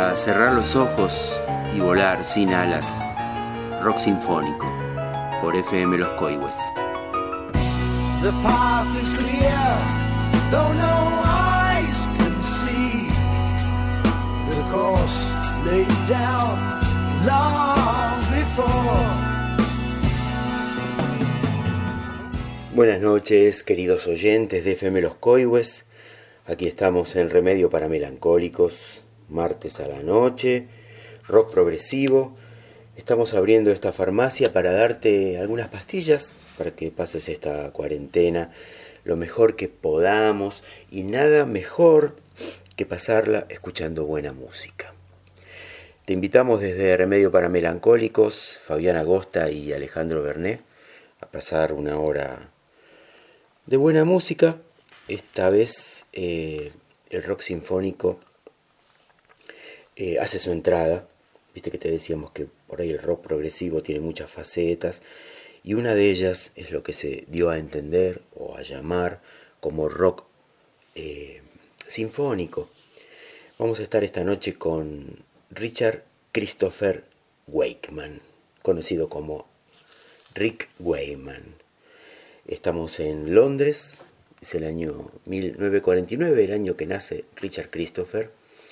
para cerrar los ojos y volar sin alas. Rock sinfónico por FM Los Coihues. The path is clear, though no eyes can see. The course laid down long before. Buenas noches, queridos oyentes de FM Los Coihues. Aquí estamos en Remedio para Melancólicos, martes a la noche, rock progresivo. Estamos abriendo esta farmacia para darte algunas pastillas para que pases esta cuarentena lo mejor que podamos, y nada mejor que pasarla escuchando buena música. Te invitamos desde Remedio para Melancólicos, Fabián Agosta y Alejandro Bernet, a pasar una hora de buena música. Esta vez el rock sinfónico hace su entrada. Viste que te decíamos que por ahí el rock progresivo tiene muchas facetas, y una de ellas es lo que se dio a entender o a llamar como rock sinfónico. Vamos a estar esta noche con Richard Christopher Wakeman, conocido como Rick Wakeman. Estamos en Londres. Es el año 1949, el año que nace Richard Christopher,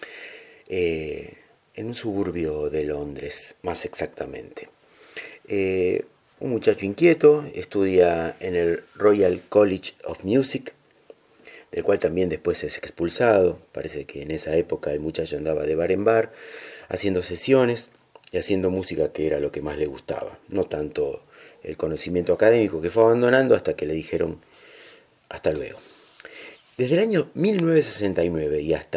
en un suburbio de Londres, más exactamente. Un muchacho inquieto, estudia en el Royal College of Music, del cual también después es expulsado. Parece que en esa época el muchacho andaba de bar en bar, haciendo sesiones y haciendo música, que era lo que más le gustaba. No tanto el conocimiento académico, que fue abandonando hasta que le dijeron hasta luego. Desde el año 1969 y hasta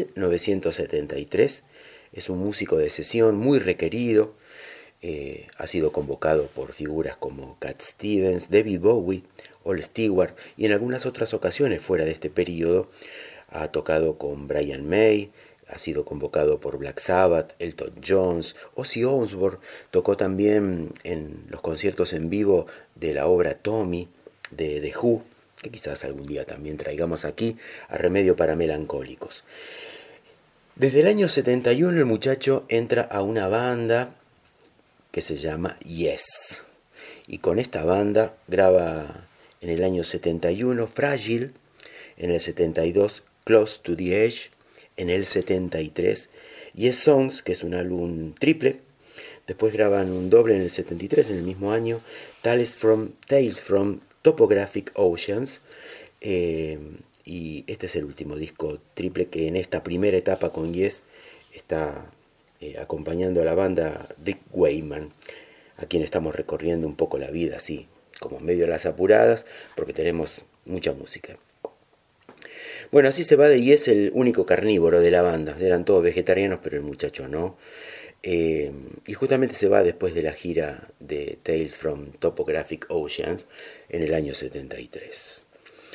1973 es un músico de sesión muy requerido. Ha sido convocado por figuras como Cat Stevens, David Bowie, Ol Stewart, y en algunas otras ocasiones fuera de este periodo ha tocado con Brian May, ha sido convocado por Black Sabbath, Elton John, Ozzy Osbourne. Tocó también en los conciertos en vivo de la obra Tommy de The Who, que quizás algún día también traigamos aquí a Remedio para Melancólicos. Desde el año 71 el muchacho entra a una banda que se llama Yes, y con esta banda graba en el año 71 Fragile, en el 72 Close to the Edge, en el 73 Yes Songs, que es un álbum triple. Después graban un doble en el 73, en el mismo año, Tales from Topographic Oceans, y este es el último disco triple que en esta primera etapa con Yes está acompañando a la banda Rick Wakeman, a quien estamos recorriendo un poco la vida así, como medio a las apuradas, porque tenemos mucha música. Bueno, así se va de Yes el único carnívoro de la banda. Eran todos vegetarianos, pero el muchacho no. Y justamente se va después de la gira de Tales from Topographic Oceans en el año 73.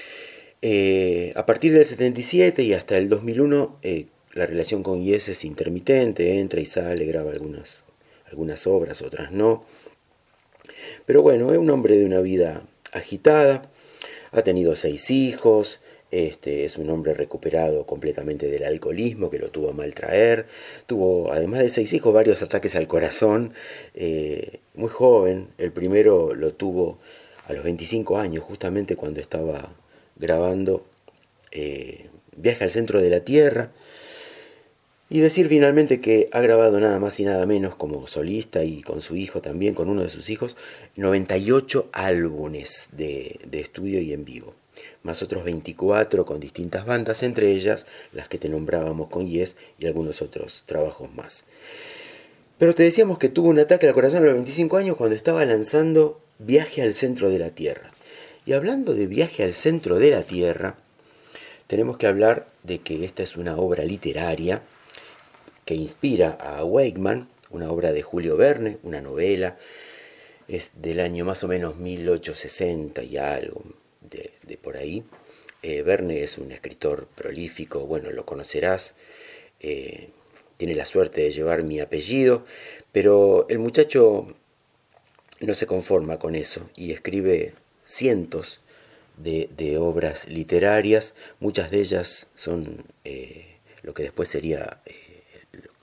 A partir del 77 y hasta el 2001 la relación con Yes es intermitente, entra y sale, graba algunas obras, otras no. Pero bueno, es un hombre de una vida agitada, ha tenido 6 hijos. Es un hombre recuperado completamente del alcoholismo, que lo tuvo a mal traer. Tuvo, además de 6 hijos, varios ataques al corazón, muy joven. El primero lo tuvo a los 25 años, justamente cuando estaba grabando Viaje al Centro de la Tierra. Y decir finalmente que ha grabado nada más y nada menos, como solista y con su hijo también, con uno de sus hijos, 98 álbumes de estudio y en vivo, más otros 24 con distintas bandas, entre ellas las que te nombrábamos con Yes y algunos otros trabajos más. Pero te decíamos que tuvo un ataque al corazón a los 25 años cuando estaba lanzando Viaje al Centro de la Tierra. Y hablando de Viaje al Centro de la Tierra, tenemos que hablar de que esta es una obra literaria que inspira a Wakeman, una obra de Julio Verne, una novela. Es del año más o menos 1860 y algo, de por ahí. Verne es un escritor prolífico, bueno, lo conocerás, tiene la suerte de llevar mi apellido, pero el muchacho no se conforma con eso y escribe cientos de obras literarias. Muchas de ellas son lo que después sería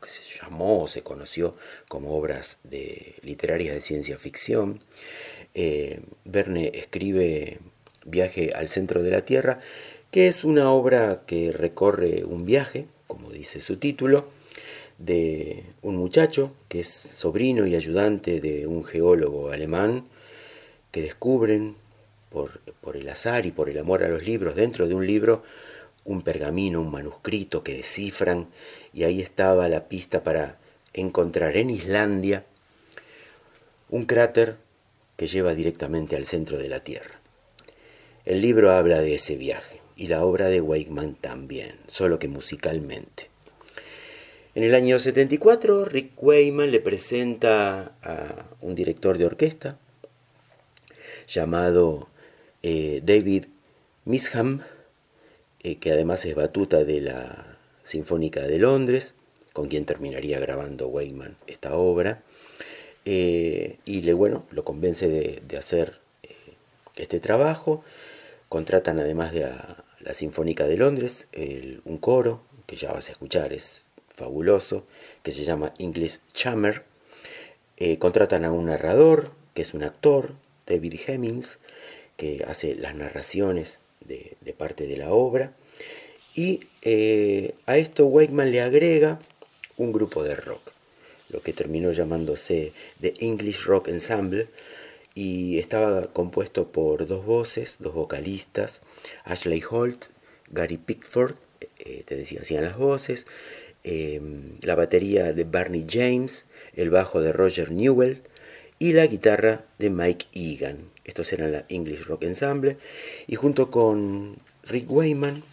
que se llamó o se conoció como obras literarias de ciencia ficción. Verne escribe Viaje al centro de la Tierra, que es una obra que recorre un viaje, como dice su título, de un muchacho que es sobrino y ayudante de un geólogo alemán, que descubren por el azar y por el amor a los libros, dentro de un libro, un pergamino, un manuscrito que descifran, y ahí estaba la pista para encontrar en Islandia un cráter que lleva directamente al centro de la Tierra. El libro habla de ese viaje, y la obra de Wakeman también, solo que musicalmente. En el año 74, Rick Wakeman le presenta a un director de orquesta llamado David Measham, que además es batuta de la Sinfónica de Londres, con quien terminaría grabando Wakeman esta obra, y lo convence de hacer este trabajo. Contratan además de la Sinfónica de Londres un coro, que ya vas a escuchar, es fabuloso, que se llama English Chamber. Contratan a un narrador, que es un actor, David Hemmings, que hace las narraciones de parte de la obra. Y a esto Wakeman le agrega un grupo de rock, lo que terminó llamándose The English Rock Ensemble, y estaba compuesto por dos voces, dos vocalistas, Ashley Holt, Gary Pickford, te decía, hacían las voces, la batería de Barney James, el bajo de Roger Newell y la guitarra de Mike Egan. Estos eran la English Rock Ensemble, y junto con Rick Wakeman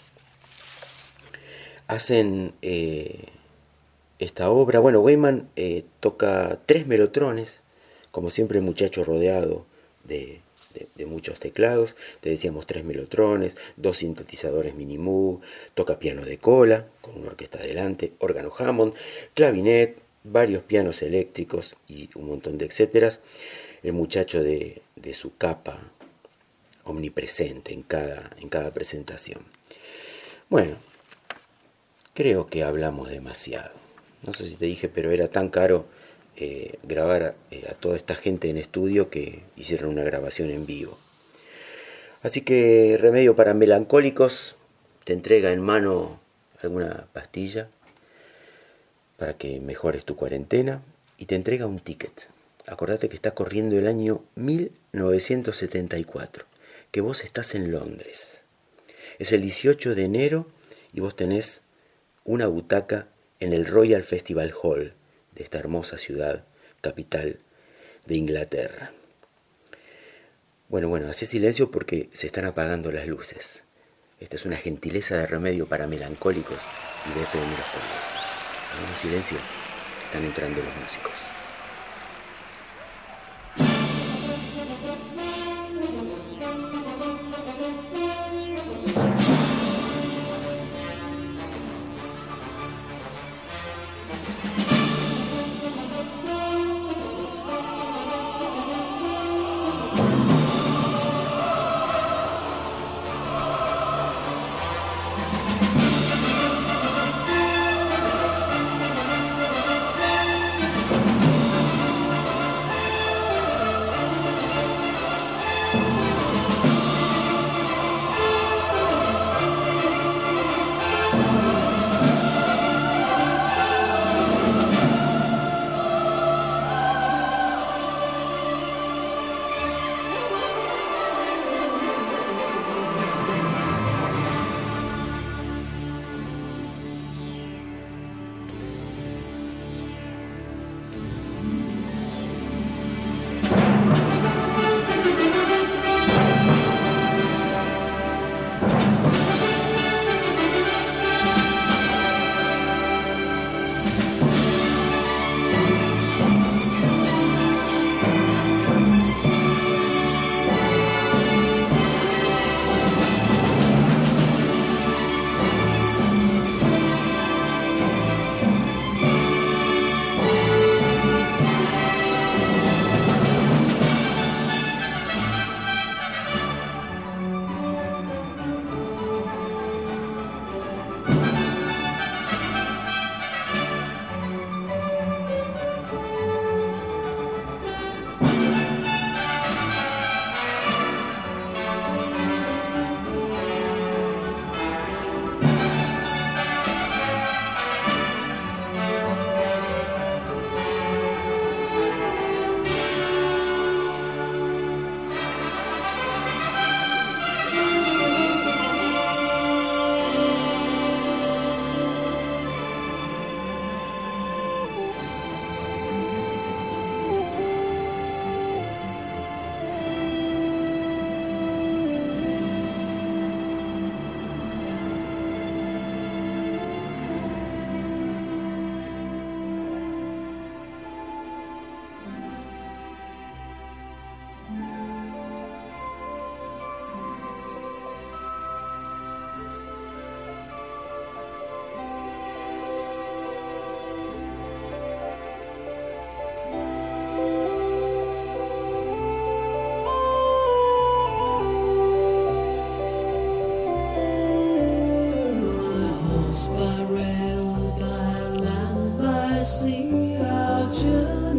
hacen esta obra. Bueno, Wakeman toca 3 melotrones, como siempre el muchacho rodeado de muchos teclados. Te decíamos 3 melotrones, 2 sintetizadores Mini Moog, toca piano de cola con una orquesta adelante, órgano Hammond, clavinet, varios pianos eléctricos y un montón de etcéteras. El muchacho de su capa omnipresente en cada presentación. Bueno, creo que hablamos demasiado. No sé si te dije, pero era tan caro grabar a toda esta gente en estudio que hicieron una grabación en vivo. Así que Remedio para Melancólicos te entrega en mano alguna pastilla para que mejores tu cuarentena, y te entrega un ticket. Acordate que está corriendo el año 1974, que vos estás en Londres. Es el 18 de enero y vos tenés una butaca en el Royal Festival Hall de esta hermosa ciudad, capital de Inglaterra. Bueno, hacé silencio porque se están apagando las luces. Esta es una gentileza de Remedio para Melancólicos y de FM Los Pueblos. Hagamos silencio, están entrando los músicos.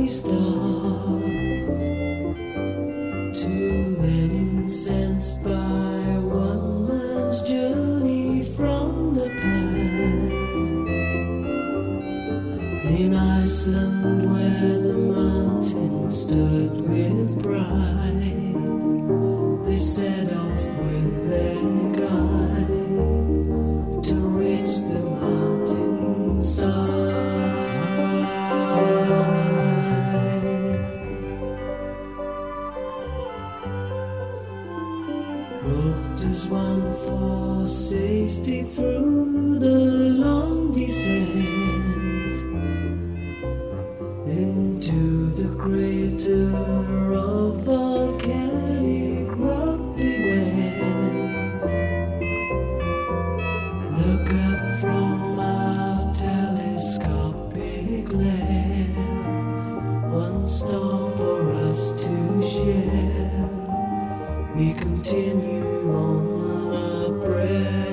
early stars. Two men incensed by one man's journey from the past. In Iceland, where the mountain stood with pride, they set off with their guide to reach the mountainside. Roped as one for safety through the long descent into the crater of volcanic rock they went. Look up from our telescopic lair, one star for us to share. We continue on our prayer.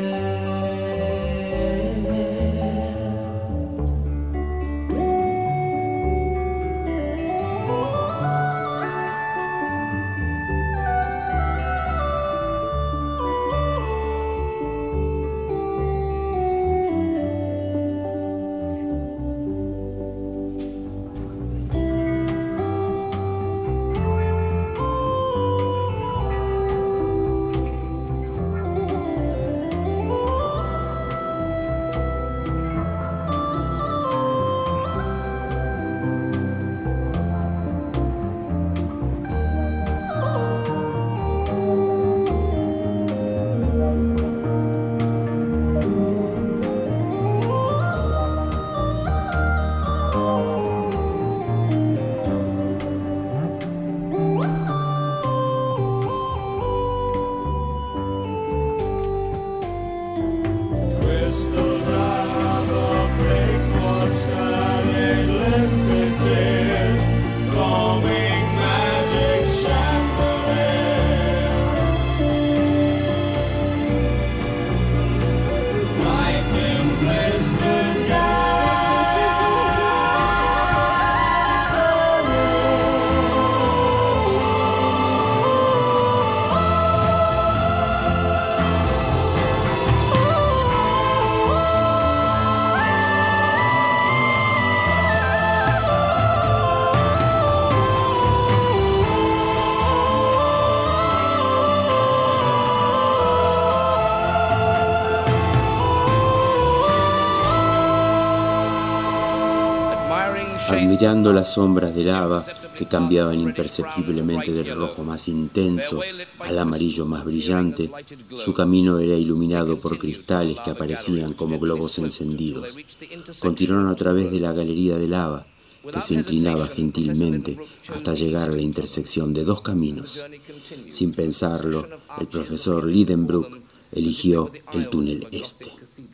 Admirando las sombras de lava que cambiaban imperceptiblemente del rojo más intenso al amarillo más brillante, su camino era iluminado por cristales que aparecían como globos encendidos. Continuaron a través de la galería de lava, que se inclinaba gentilmente hasta llegar a la intersección de dos caminos. Sin pensarlo, el profesor Lidenbrock eligió el túnel este.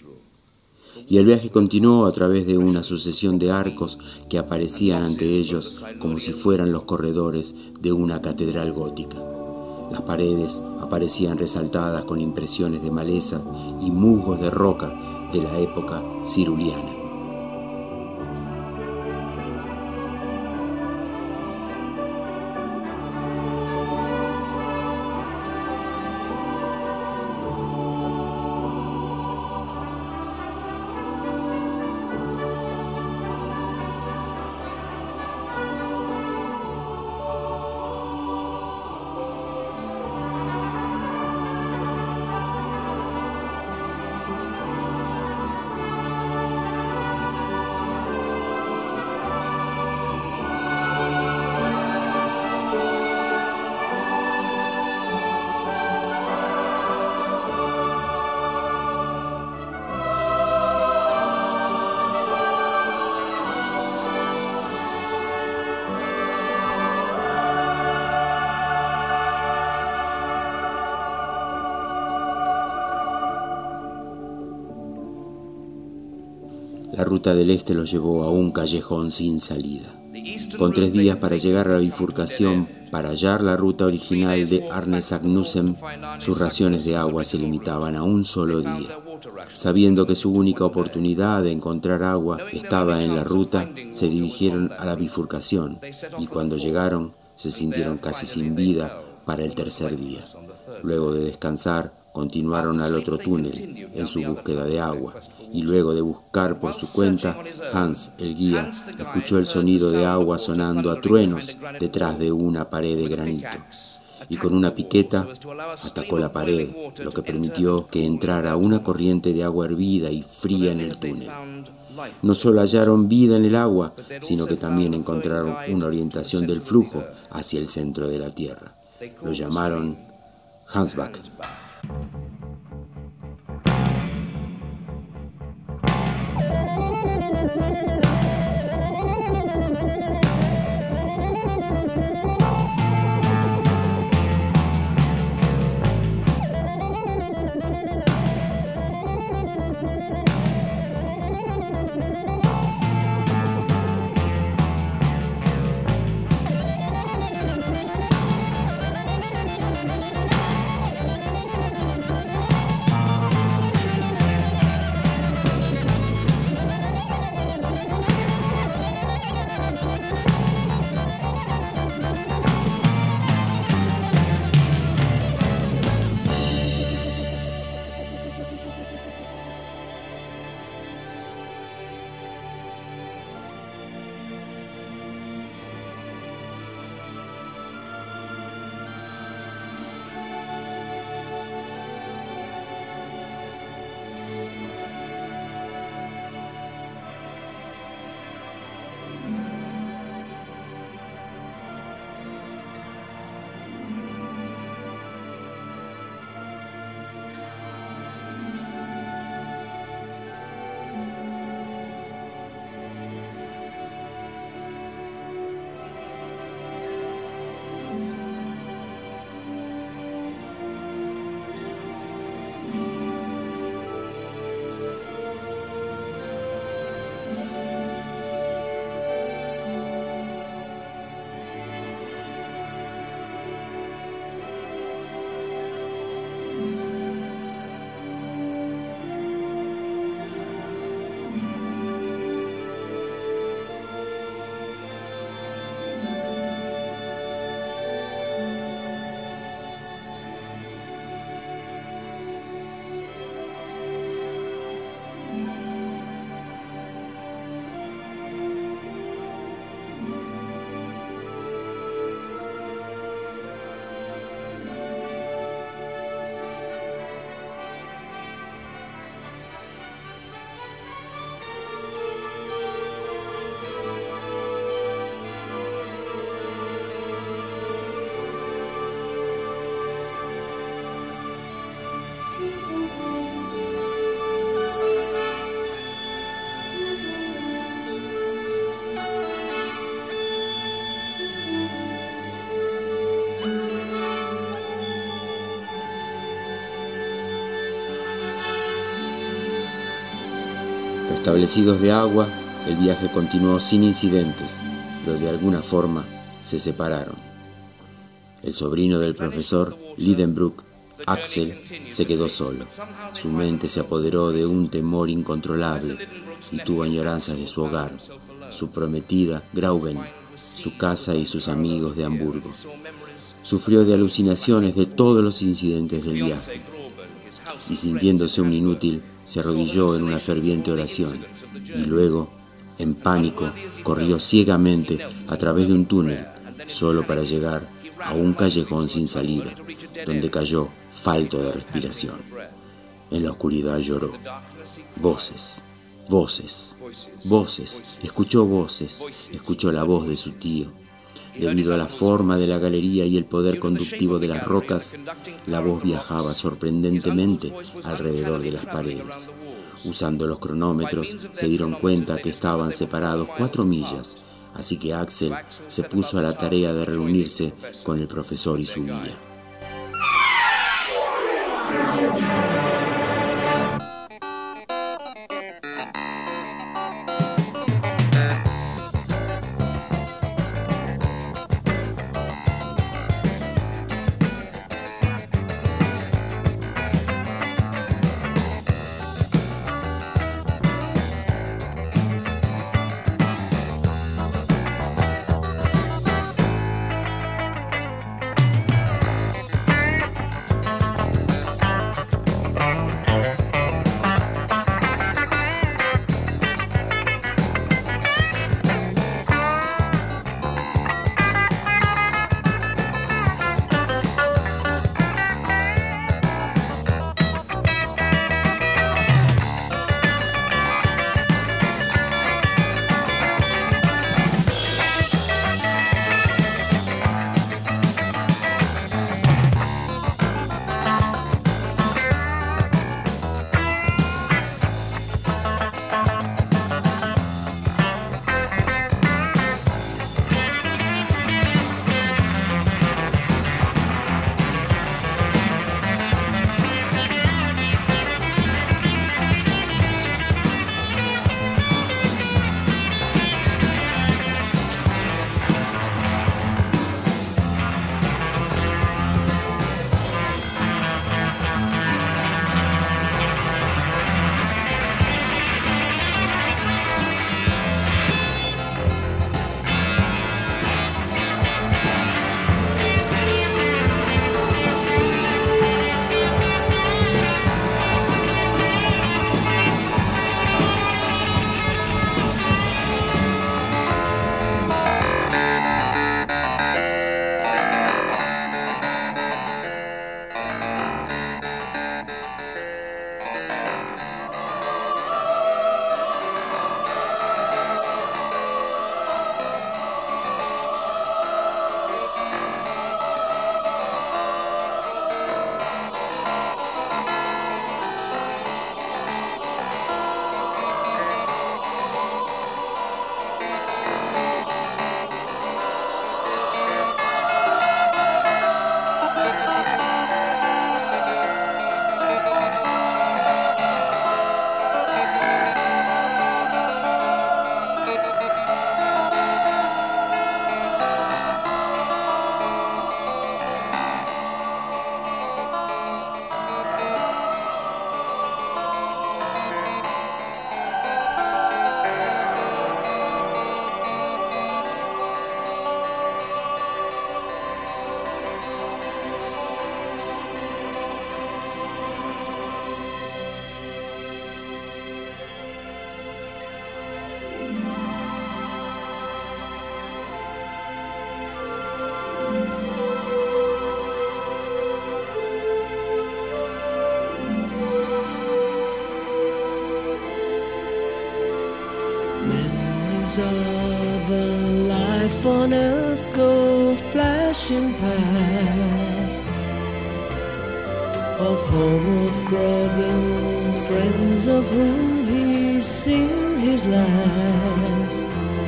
Y el viaje continuó a través de una sucesión de arcos que aparecían ante ellos como si fueran los corredores de una catedral gótica. Las paredes aparecían resaltadas con impresiones de maleza y musgos de roca de la época ciruliana. La ruta del este los llevó a un callejón sin salida. Con 3 días para llegar a la bifurcación, para hallar la ruta original de Arne Sagnussen, sus raciones de agua se limitaban a un solo día. Sabiendo que su única oportunidad de encontrar agua estaba en la ruta, se dirigieron a la bifurcación y cuando llegaron se sintieron casi sin vida para el tercer día. Luego de descansar, continuaron al otro túnel en su búsqueda de agua y luego de buscar por su cuenta, Hans, el guía, escuchó el sonido de agua sonando a truenos detrás de una pared de granito y con una piqueta atacó la pared, lo que permitió que entrara una corriente de agua hervida y fría en el túnel. No solo hallaron vida en el agua, sino que también encontraron una orientación del flujo hacia el centro de la Tierra. Lo llamaron Hansbach. Restablecidos de agua, el viaje continuó sin incidentes, pero de alguna forma se separaron. El sobrino del profesor, Lidenbrock, Axel, se quedó solo. Su mente se apoderó de un temor incontrolable y tuvo añoranzas de su hogar, su prometida, Grauben, su casa y sus amigos de Hamburgo. Sufrió de alucinaciones de todos los incidentes del viaje y sintiéndose un inútil, se arrodilló en una ferviente oración y luego, en pánico, corrió ciegamente a través de un túnel, solo para llegar a un callejón sin salida, donde cayó falto de respiración. En la oscuridad lloró. Voces, voces, voces. Escuchó voces, escuchó la voz de su tío. Debido a la forma de la galería y el poder conductivo de las rocas, la voz viajaba sorprendentemente alrededor de las paredes. Usando los cronómetros, se dieron cuenta que estaban separados 4 millas, así que Axel se puso a la tarea de reunirse con el profesor y su guía. Days of a life on earth go flashing past, of home, of grub and friends of whom he's seen his last,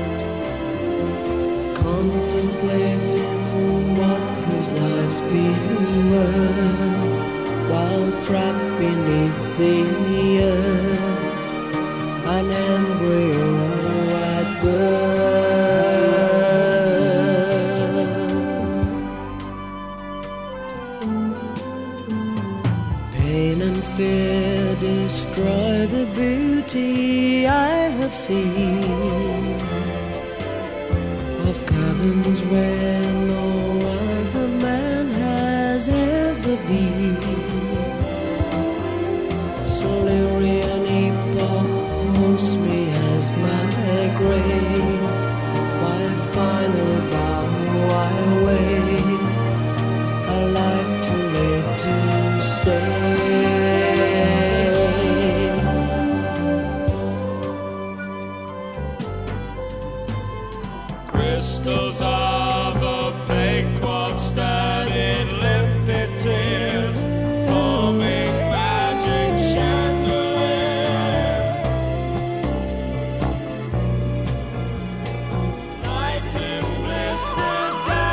contemplating what his life's been worth, while trapped beneath the earth, an embryo at birth. Pain and fear destroy the beauty I have seen of caverns where no other man has ever been. Solarian epoch hosts me as my grave, my final bow I wave, a life too late to save. Crystals of opaque quartz stand in limpid tears, forming magic chandeliers. Light in blistered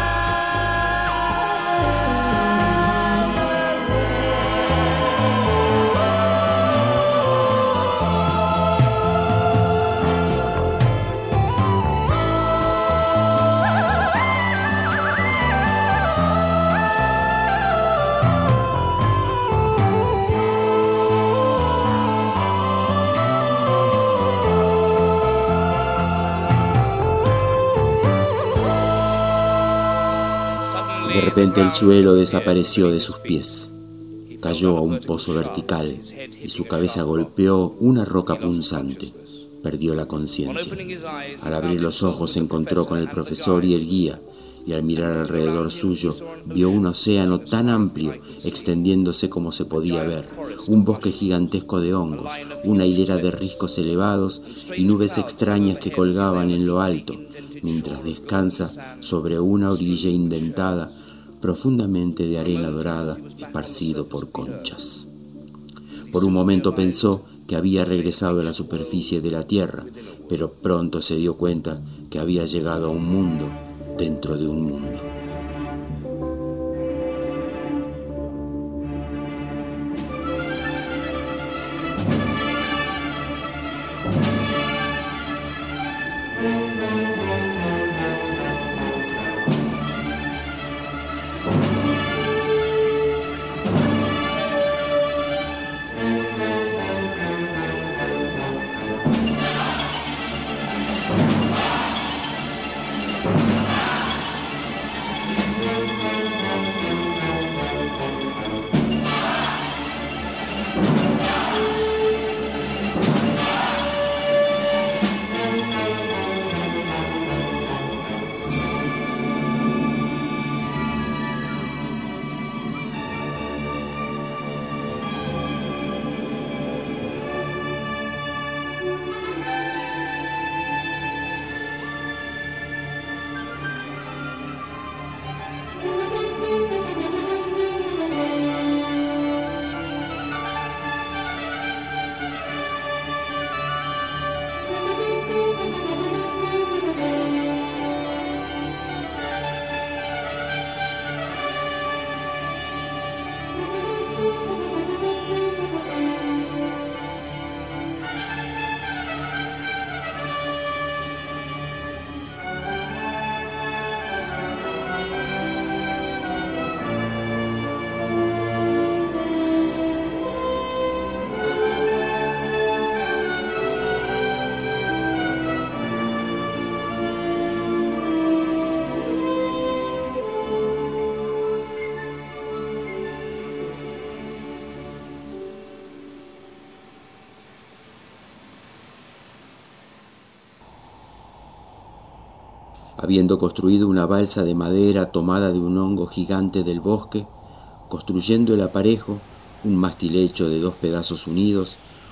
De repente el suelo desapareció de sus pies. Cayó a un pozo vertical y su cabeza golpeó una roca punzante. Perdió la conciencia. Al abrir los ojos se encontró con el profesor y el guía, y al mirar alrededor suyo vio un océano tan amplio extendiéndose como se podía ver, un bosque gigantesco de hongos, una hilera de riscos elevados y nubes extrañas que colgaban en lo alto, mientras descansa sobre una orilla indentada profundamente de arena dorada esparcido por conchas. Por un momento pensó que había regresado a la superficie de la tierra, pero pronto se dio cuenta que había llegado a un mundo dentro de un mundo. Habiendo construido una balsa de madera tomada de un hongo gigante del bosque, construyendo el aparejo, un mástil hecho de 2 pedazos unidos,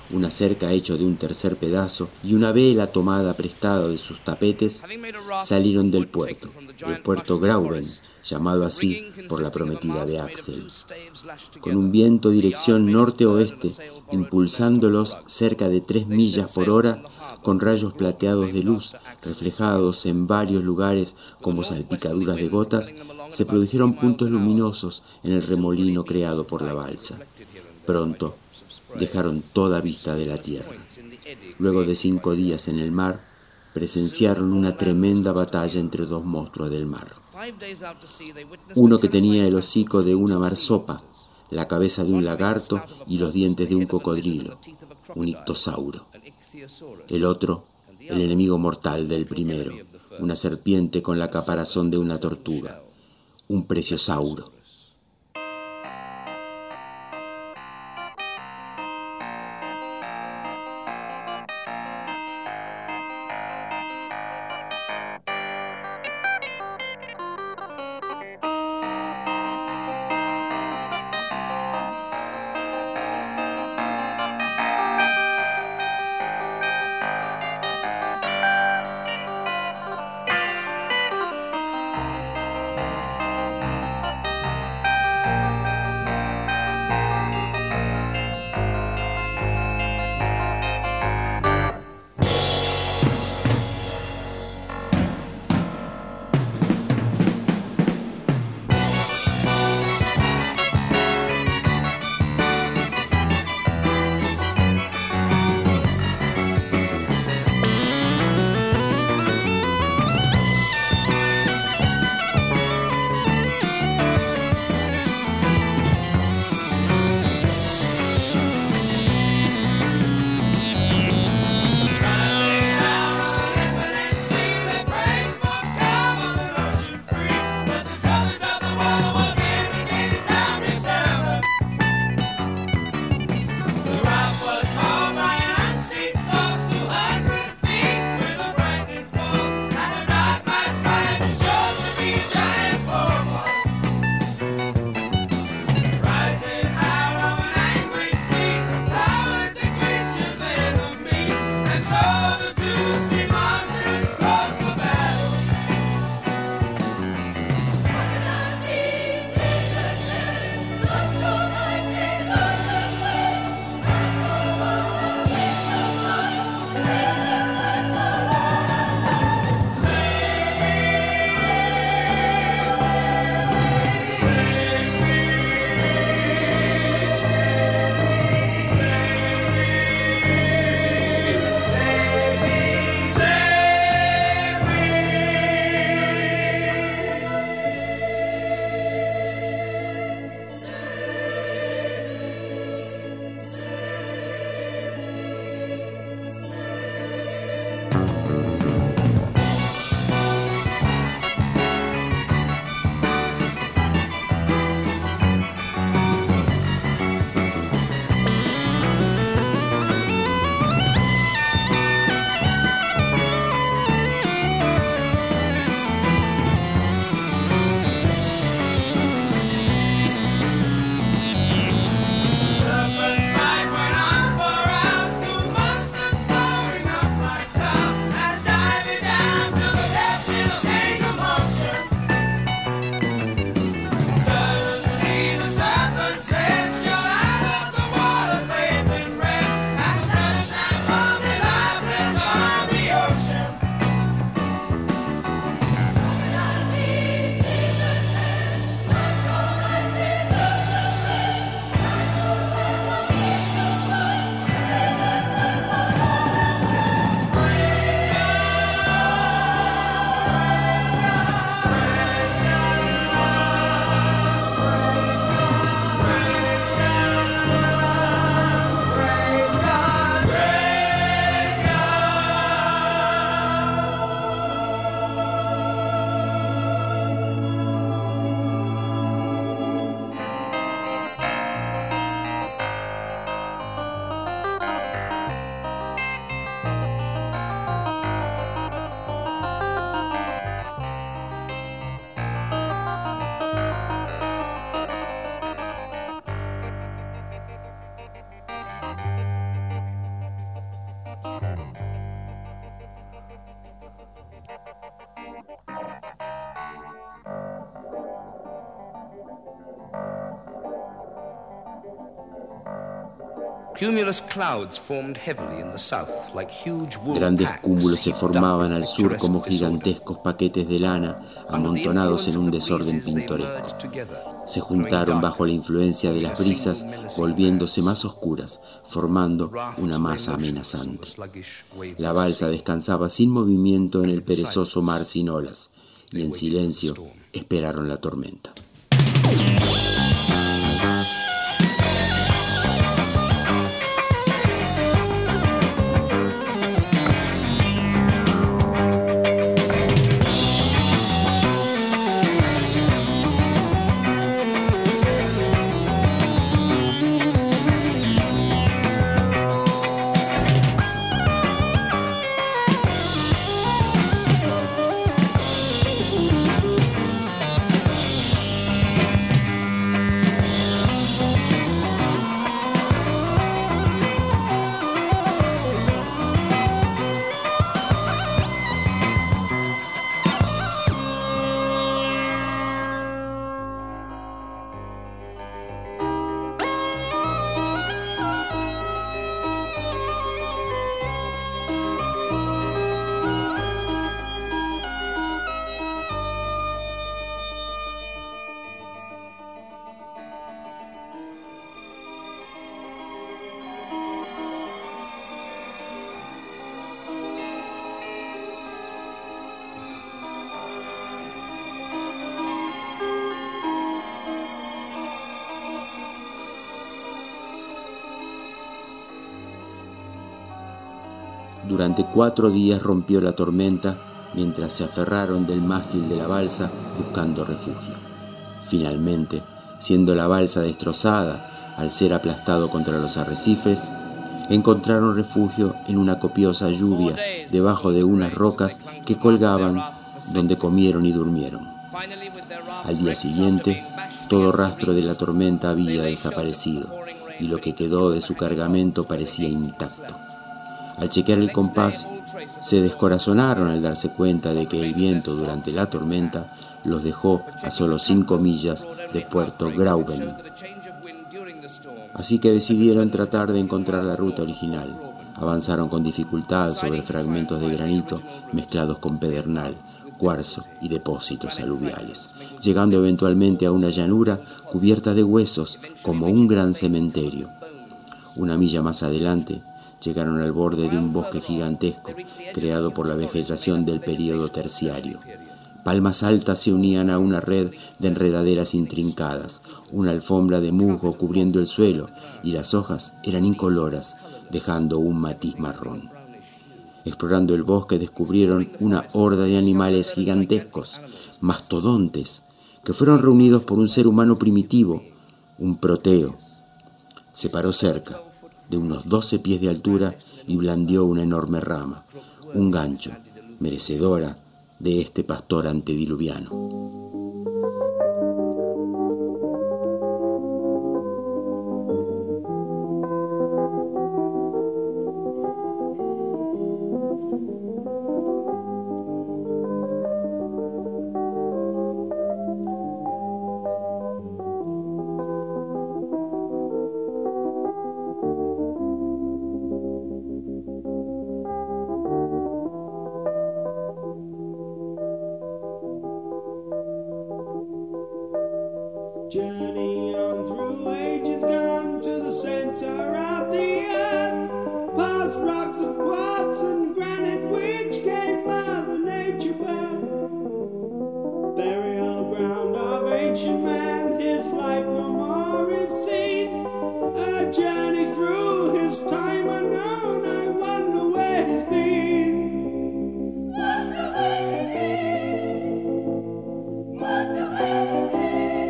una cerca hecha de un tercer pedazo y una vela tomada prestada de sus tapetes, salieron del puerto, el puerto Grauben, llamado así por la prometida de Axel. Con un viento dirección norte-oeste, impulsándolos cerca de 3 millas por hora, con rayos plateados de luz reflejados en varios lugares como salpicaduras de gotas, se produjeron puntos luminosos en el remolino creado por la balsa. Pronto dejaron toda vista de la tierra. Luego de 5 días en el mar, presenciaron una tremenda batalla entre 2 monstruos del mar. Uno que tenía el hocico de una marsopa, la cabeza de un lagarto y los dientes de un cocodrilo, un ictosauro. El otro, el enemigo mortal del primero, una serpiente con la caparazón de una tortuga, un plesiosauro. Grandes cúmulos se formaban al sur como gigantescos paquetes de lana amontonados en un desorden pintoresco. Se juntaron bajo la influencia de las brisas, volviéndose más oscuras, formando una masa amenazante. La balsa descansaba sin movimiento en el perezoso mar sin olas, y en silencio esperaron la tormenta. Durante 4 días rompió la tormenta mientras se aferraron del mástil de la balsa buscando refugio. Finalmente, siendo la balsa destrozada al ser aplastado contra los arrecifes, encontraron refugio en una copiosa lluvia debajo de unas rocas que colgaban, donde comieron y durmieron. Al día siguiente, todo rastro de la tormenta había desaparecido y lo que quedó de su cargamento parecía intacto. Al chequear el compás, se descorazonaron al darse cuenta de que el viento durante la tormenta los dejó a solo 5 millas de Puerto Grauben. Así que decidieron tratar de encontrar la ruta original. Avanzaron con dificultad sobre fragmentos de granito mezclados con pedernal, cuarzo y depósitos aluviales, llegando eventualmente a una llanura cubierta de huesos como un gran cementerio. Una milla más adelante, llegaron al borde de un bosque gigantesco creado por la vegetación del período terciario. Palmas altas se unían a una red de enredaderas intrincadas, una alfombra de musgo cubriendo el suelo, y las hojas eran incoloras, dejando un matiz marrón. Explorando el bosque descubrieron una horda de animales gigantescos, mastodontes, que fueron reunidos por un ser humano primitivo, un proteo. Se paró cerca, de unos 12 pies de altura, y blandió una enorme rama, un gancho, merecedora de este pastor antediluviano. Journey on through ages gone to the center of the earth, past rocks of quartz and granite which gave Mother Nature birth. Burial ground of ancient man, his life no more is seen. A journey through his time unknown, I wonder where he's been. Wonder where he's been. Wonder where he's been.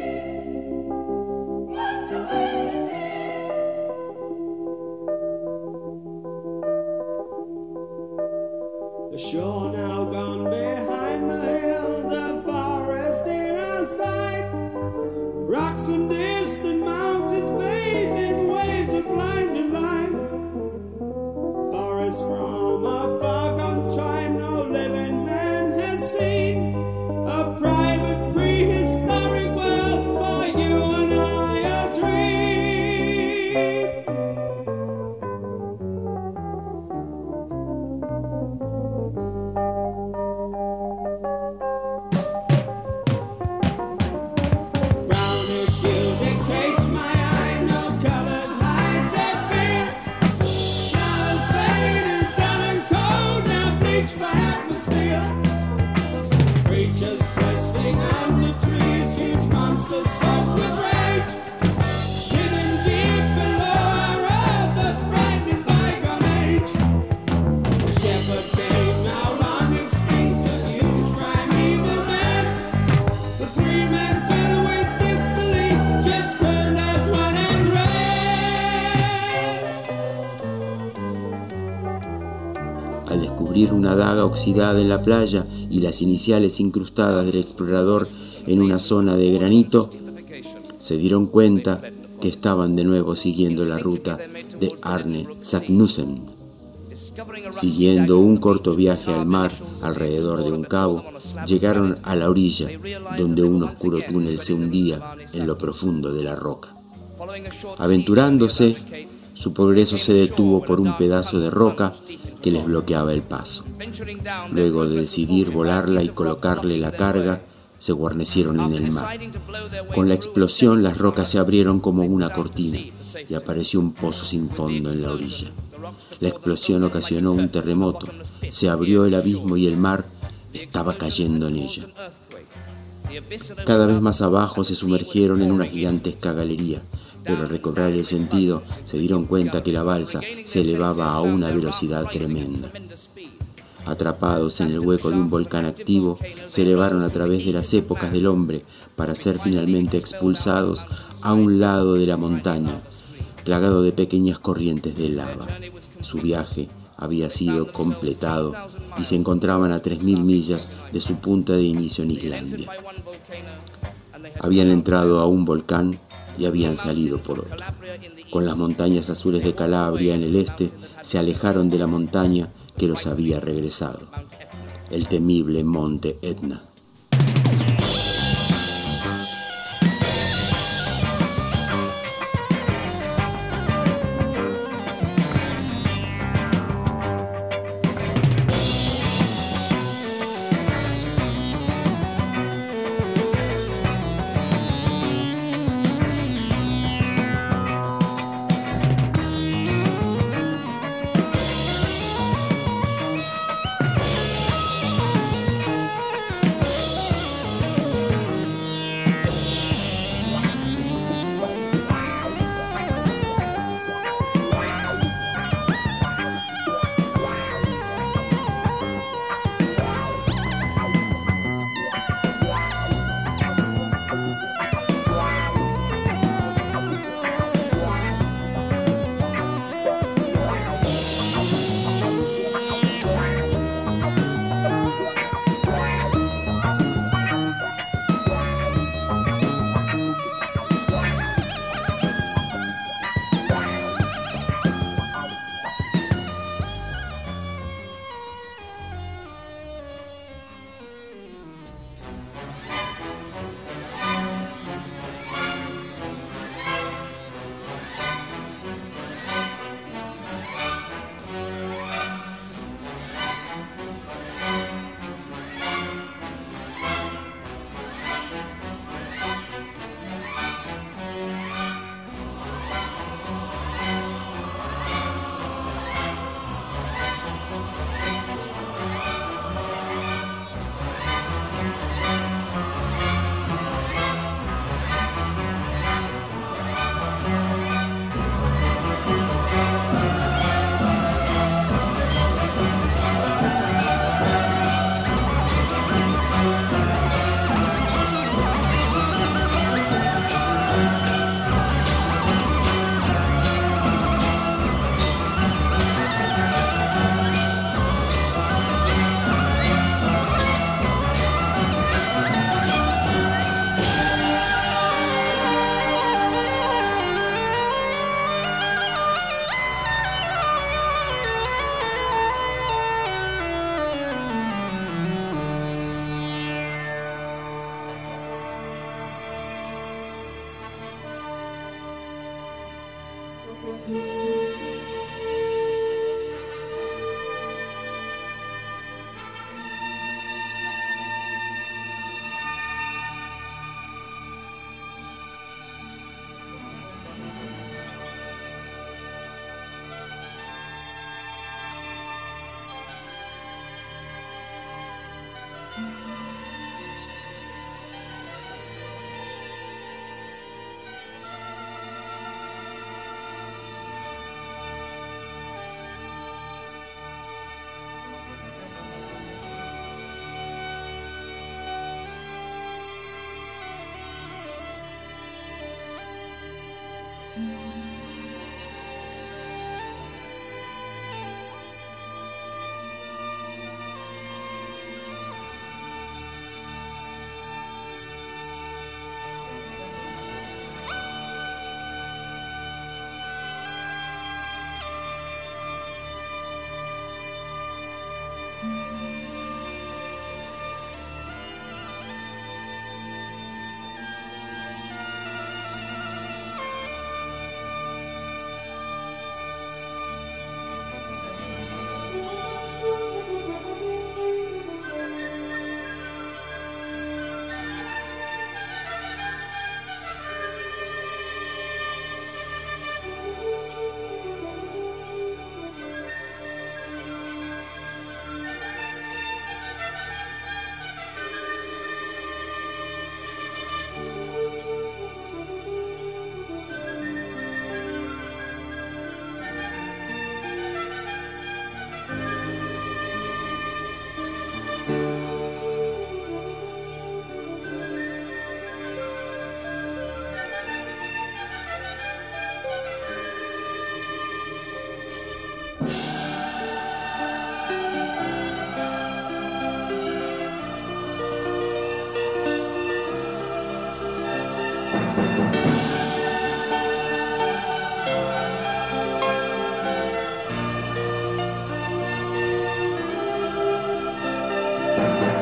The shore now gone behind the hill, the forest in our sight. Rocks and distant mountains bathed in waves of blinding light. Forests from a far gone time no living man has seen. A private prehistoric world for you and I a dream. reached by atmosphere. Creatures twisting under trees, huge monsters soaked with rage. Hidden deep below our earth, a frightening bygone age. The shepherd game now long extinct, a huge primeval man. The three men filled with disbelief just turned as one and ran. Al descubrir una daga oxidada en la playa y las iniciales incrustadas del explorador en una zona de granito, se dieron cuenta que estaban de nuevo siguiendo la ruta de Arne Saknussemm. Siguiendo un corto viaje al mar alrededor de un cabo, llegaron a la orilla, donde un oscuro túnel se hundía en lo profundo de la roca. Aventurándose, su progreso se detuvo por un pedazo de roca que les bloqueaba el paso. Luego de decidir volarla y colocarle la carga, se guarnecieron en el mar. Con la explosión, las rocas se abrieron como una cortina y apareció un pozo sin fondo en la orilla. La explosión ocasionó un terremoto, se abrió el abismo y el mar estaba cayendo en ella. Cada vez más abajo se sumergieron en una gigantesca galería, pero al recobrar el sentido se dieron cuenta que la balsa se elevaba a una velocidad tremenda. Atrapados en el hueco de un volcán activo, se elevaron a través de las épocas del hombre para ser finalmente expulsados a un lado de la montaña, plagado de pequeñas corrientes de lava. Su viaje había sido completado y se encontraban a 3.000 millas de su punta de inicio en Islandia. Habían entrado a un volcán y habían salido por otro. Con las montañas azules de Calabria en el este, se alejaron de la montaña que los había regresado, el temible monte Etna.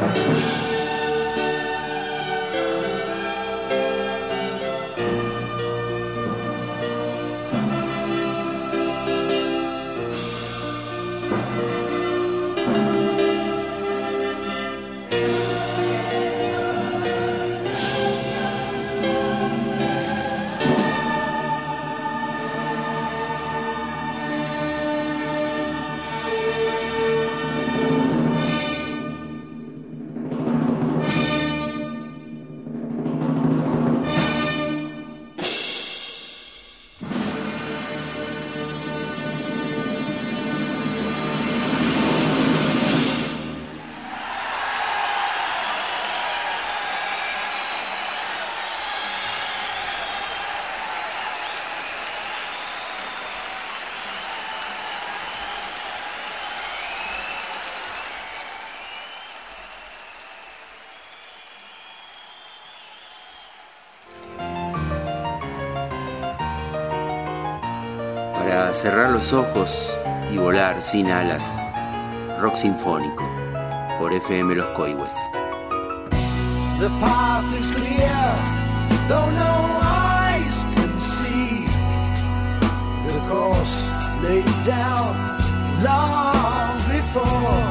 Para cerrar los ojos y volar sin alas, rock sinfónico, por FM Los Coihues. The path is clear, though no eyes can see. The course laid down long before.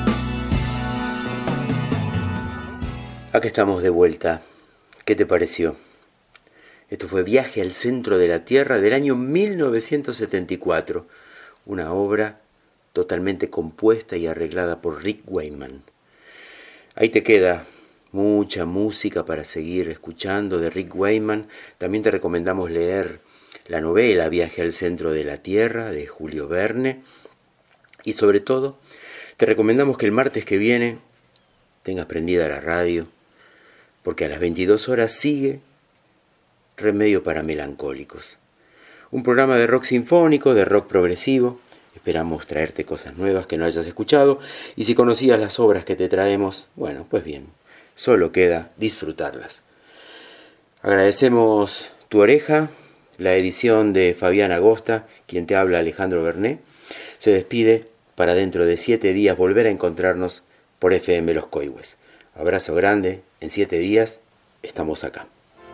Acá estamos de vuelta. ¿Qué te pareció? Esto fue Viaje al Centro de la Tierra del año 1974, una obra totalmente compuesta y arreglada por Rick Wakeman. Ahí te queda mucha música para seguir escuchando de Rick Wakeman. También te recomendamos leer la novela Viaje al Centro de la Tierra de Julio Verne. Y sobre todo, te recomendamos que el martes que viene tengas prendida la radio, porque a las 22 horas sigue Remedio para Melancólicos. Un programa de rock sinfónico, de rock progresivo. Esperamos traerte cosas nuevas que no hayas escuchado. Y si conocías las obras que te traemos, bueno, pues bien, solo queda disfrutarlas. Agradecemos tu oreja, la edición de Fabián Agosta, quien te habla Alejandro Bernet. Se despide para dentro de 7 días volver a encontrarnos por FM Los Coihues. Abrazo grande, en 7 días estamos acá.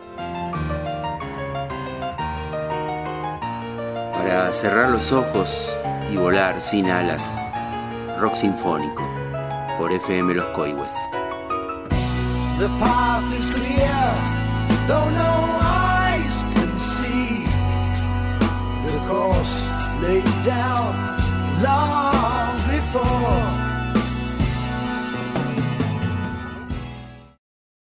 Para cerrar los ojos y volar sin alas, rock sinfónico, por FM Los Coihues. The path is clear, though no eyes can see. The course laid down long